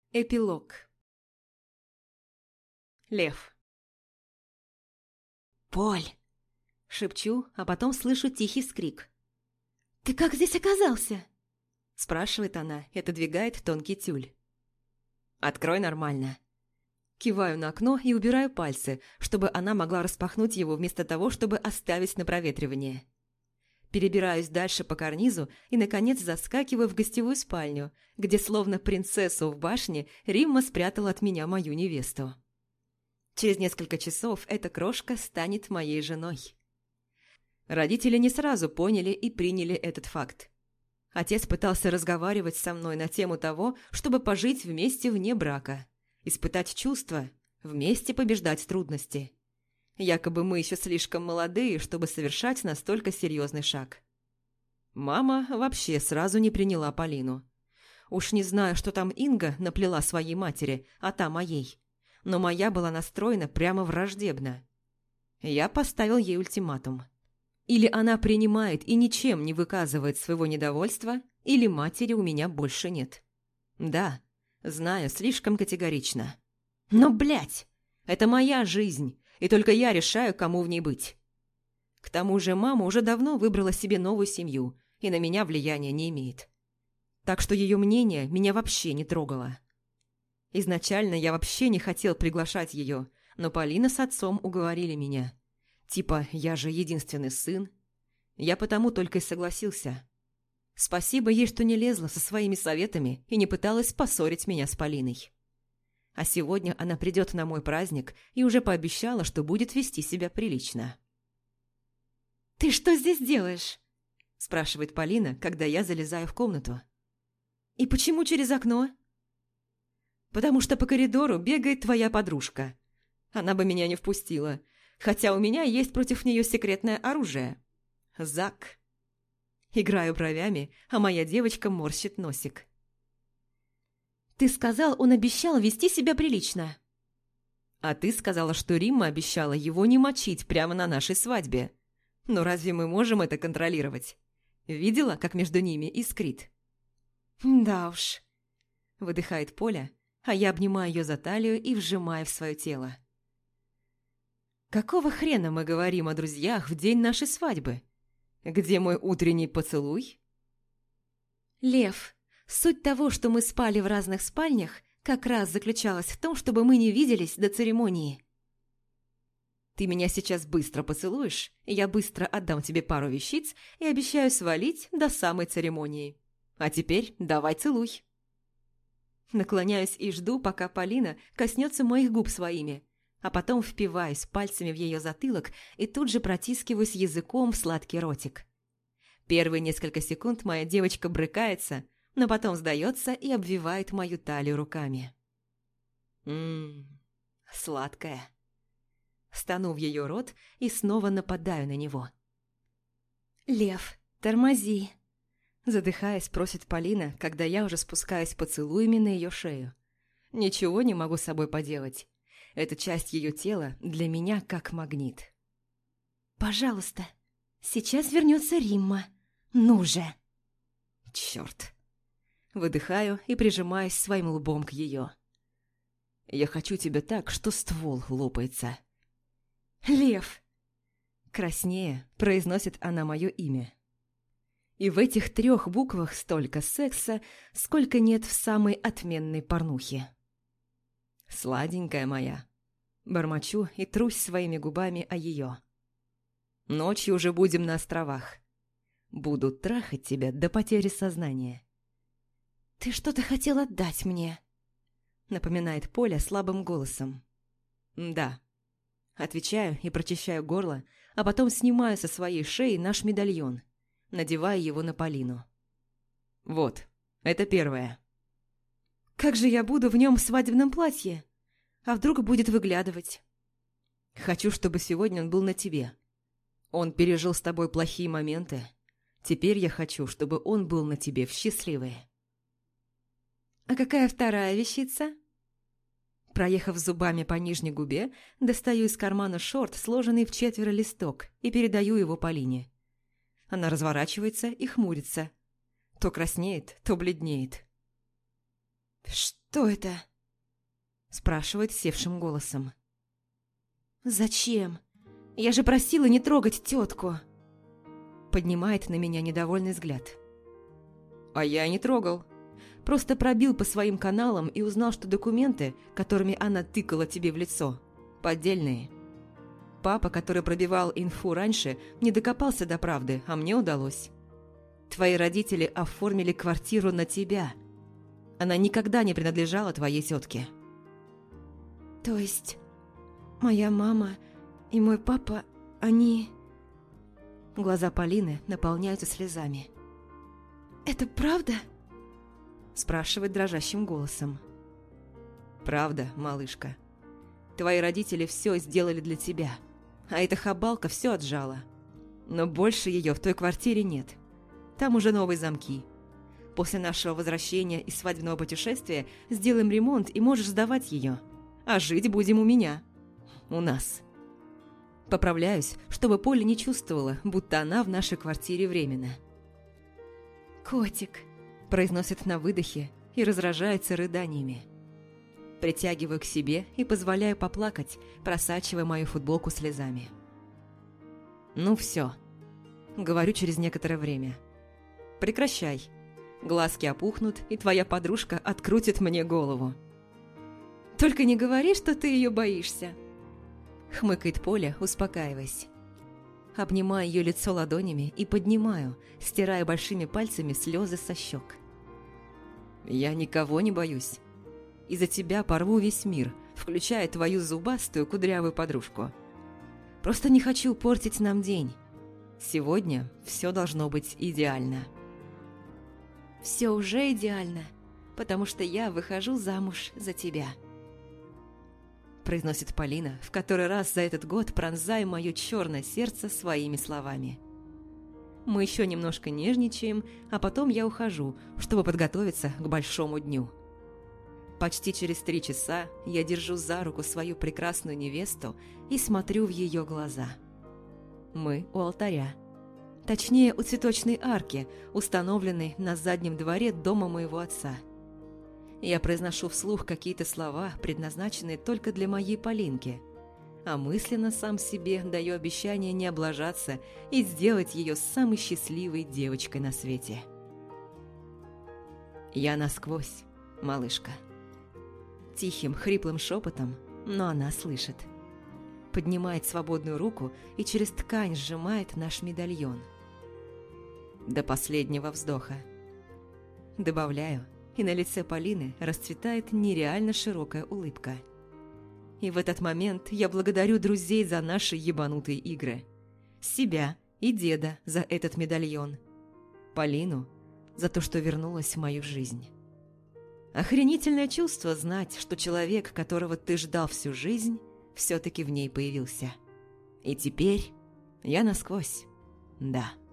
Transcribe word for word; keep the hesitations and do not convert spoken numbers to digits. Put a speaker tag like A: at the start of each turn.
A: Эпилог. Лев.
B: «Поль!» – шепчу, а потом слышу тихий скрик. «Ты как здесь оказался?» – спрашивает она и отодвигает тонкий тюль. «Открой нормально». Киваю на окно и убираю пальцы, чтобы она могла распахнуть его вместо того, чтобы оставить на проветривание. Перебираюсь дальше по карнизу и, наконец, заскакиваю в гостевую спальню, где, словно принцессу в башне, Римма спрятала от меня мою невесту. Через несколько часов эта крошка станет моей женой. Родители не сразу поняли и приняли этот факт. Отец пытался разговаривать со мной на тему того, чтобы пожить вместе вне брака, испытать чувства, вместе побеждать трудности. Якобы мы еще слишком молодые, чтобы совершать настолько серьезный шаг. Мама вообще сразу не приняла Полину. Уж не знаю, что там Инга наплела своей матери, а та моей. Но моя была настроена прямо враждебно. Я поставил ей ультиматум. Или она принимает и ничем не выказывает своего недовольства, или матери у меня больше нет. Да, знаю, слишком категорично. Но, блядь, это моя жизнь. И только я решаю, кому в ней быть. К тому же мама уже давно выбрала себе новую семью и на меня влияния не имеет. Так что ее мнение меня вообще не трогало. Изначально я вообще не хотел приглашать ее, но Полина с отцом уговорили меня. Типа, я же единственный сын. Я потому только и согласился. Спасибо ей, что не лезла со своими советами и не пыталась поссорить меня с Полиной. А сегодня она придет на мой праздник и уже пообещала, что будет вести себя прилично. «Ты что здесь делаешь?» – спрашивает Полина, когда я залезаю в комнату. «И почему через окно?» «Потому что по коридору бегает твоя подружка. Она бы меня не впустила, хотя у меня есть против нее секретное оружие. Зак». Играю бровями, а моя девочка морщит носик. «Ты сказал, он обещал вести себя прилично». «А ты сказала, что Римма обещала его не мочить прямо на нашей свадьбе. Но разве мы можем это контролировать? Видела, как между ними искрит?» «Да уж», – выдыхает Поля, а я обнимаю ее за талию и вжимаю в свое тело. «Какого хрена мы говорим о друзьях в день нашей свадьбы? Где мой утренний поцелуй?» «Лев». Суть того, что мы спали в разных спальнях, как раз заключалась в том, чтобы мы не виделись до церемонии. Ты меня сейчас быстро поцелуешь, я быстро отдам тебе пару вещиц и обещаю свалить до самой церемонии. А теперь давай целуй. Наклоняюсь и жду, пока Полина коснется моих губ своими, а потом впиваюсь пальцами в ее затылок и тут же протискиваюсь языком в сладкий ротик. Первые несколько секунд моя девочка брыкается, но потом сдается и обвивает мою талию руками. Ммм, сладкая. Стану в ее рот и снова нападаю на него. «Лев, тормози!» Задыхаясь, просит Полина, когда я уже спускаюсь поцелуями на ее шею. Ничего не могу с собой поделать. Эта часть ее тела для меня как магнит. «Пожалуйста, сейчас вернется Римма. Ну же!» «Черт!» Выдыхаю и прижимаюсь своим лбом к ее. «Я хочу тебя так, что ствол лопается». «Лев!» Краснее произносит она мое имя. И в этих трех буквах столько секса, сколько нет в самой отменной порнухе. «Сладенькая моя!» Бормочу и трусь своими губами о ее. «Ночью уже будем на островах. Буду трахать тебя до потери сознания». «Ты что-то хотел отдать мне?» Напоминает Поля слабым голосом. «Да». Отвечаю и прочищаю горло, а потом снимаю со своей шеи наш медальон, надевая его на Полину. «Вот, это первое». «Как же я буду в нем в свадебном платье? А вдруг будет выглядывать?» «Хочу, чтобы сегодня он был на тебе. Он пережил с тобой плохие моменты. Теперь я хочу, чтобы он был на тебе в счастливые». «А какая вторая вещица?» Проехав зубами по нижней губе, достаю из кармана шорт, сложенный в четверо листок, и передаю его Полине. Она разворачивается и хмурится. То краснеет, то бледнеет. «Что?» «Что это?» – спрашивает севшим голосом. «Зачем? Я же просила не трогать тетку!» Поднимает на меня недовольный взгляд. «А я не трогал. Просто пробил по своим каналам и узнал, что документы, которыми она тыкала тебе в лицо, поддельные. Папа, который пробивал инфу раньше, не докопался до правды, а мне удалось. Твои родители оформили квартиру на тебя. Она никогда не принадлежала твоей тетке». «То есть моя мама и мой папа, они...» Глаза Полины наполняются слезами. «Это правда?» Спрашивает дрожащим голосом. «Правда, малышка. Твои родители все сделали для тебя, а эта хабалка все отжала. Но больше ее в той квартире нет. Там уже новые замки. После нашего возвращения из свадебного путешествия сделаем ремонт и можешь сдавать ее. А жить будем у меня. У нас». Поправляюсь, чтобы Поля не чувствовала, будто она в нашей квартире временно. «Котик», – произносит на выдохе и разражается рыданиями. Притягиваю к себе и позволяю поплакать, просачивая мою футболку слезами. «Ну все», – говорю через некоторое время. «Прекращай. Глазки опухнут, и твоя подружка открутит мне голову». «Только не говори, что ты ее боишься», – хмыкает Поля, успокаиваясь. Обнимаю ее лицо ладонями и поднимаю, стирая большими пальцами слезы со щек. «Я никого не боюсь. Из-за тебя порву весь мир, включая твою зубастую кудрявую подружку. Просто не хочу портить нам день. Сегодня все должно быть идеально». «Все уже идеально, потому что я выхожу замуж за тебя», произносит Полина, в который раз за этот год пронзая мое черное сердце своими словами. Мы еще немножко нежничаем, а потом я ухожу, чтобы подготовиться к большому дню. Почти через три часа я держу за руку свою прекрасную невесту и смотрю в ее глаза. Мы у алтаря. Точнее, у цветочной арки, установленной на заднем дворе дома моего отца. Я произношу вслух какие-то слова, предназначенные только для моей Полинки, а мысленно сам себе даю обещание не облажаться и сделать ее самой счастливой девочкой на свете. «Я насквозь, малышка». Тихим, хриплым шепотом, но она слышит. Поднимает свободную руку и через ткань сжимает наш медальон. До последнего вздоха. Добавляю, и на лице Полины расцветает нереально широкая улыбка. И в этот момент я благодарю друзей за наши ебанутые игры. Себя и деда за этот медальон. Полину за то, что вернулась в мою жизнь. Охренительное чувство знать, что человек, которого ты ждал всю жизнь, все-таки в ней появился. И теперь я насквозь, да.